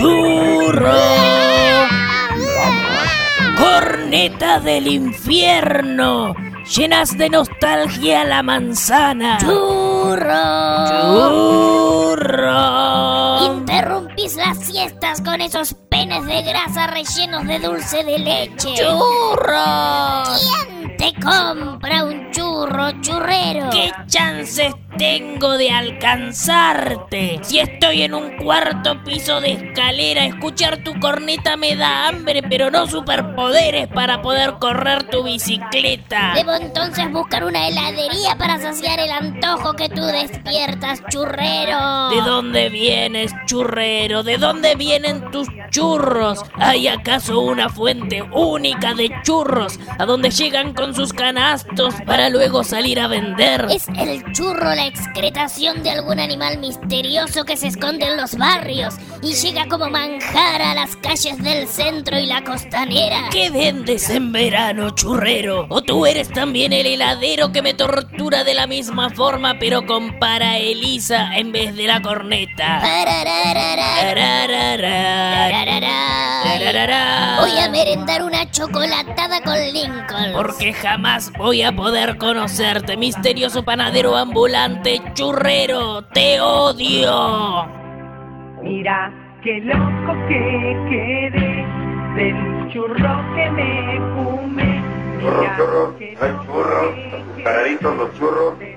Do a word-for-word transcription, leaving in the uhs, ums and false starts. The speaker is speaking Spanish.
¡Churro! ¡Corneta del infierno! Llenas de nostalgia la manzana. ¡Churro! ¡Churro! Interrumpís las siestas con esos penes de grasa rellenos de dulce de leche. ¡Churro! ¿Quién te compra un churro, churrero? ¿Qué chances tengo de alcanzarte? Si estoy en un cuarto piso de escalera, escuchar tu corneta me da hambre, pero no superpoderes para poder correr tu bicicleta. Debo entonces buscar una heladería para saciar el antojo que tú despiertas, churrero. ¿De dónde vienes, churrero? ¿De dónde vienen tus churros? ¿Hay acaso una fuente única de churros a donde llegan con sus canastos para luego salir a vender? ¿Es el churro la excretación de algún animal misterioso que se esconde en los barrios y llega como manjar a las calles del centro y la costanera? ¿Qué vendes en verano, churrero? ¿O tú eres también el heladero que me tortura de la misma forma pero con para Elisa en vez de la corneta? Voy a merendar una chocolatada con Lincoln. Porque jamás voy a poder conocerte, misterioso panadero ambulante churrero. ¡Te odio! Mira qué loco que quedé del churro que me fumé. Churros, churros, hay churros, paraditos los churros.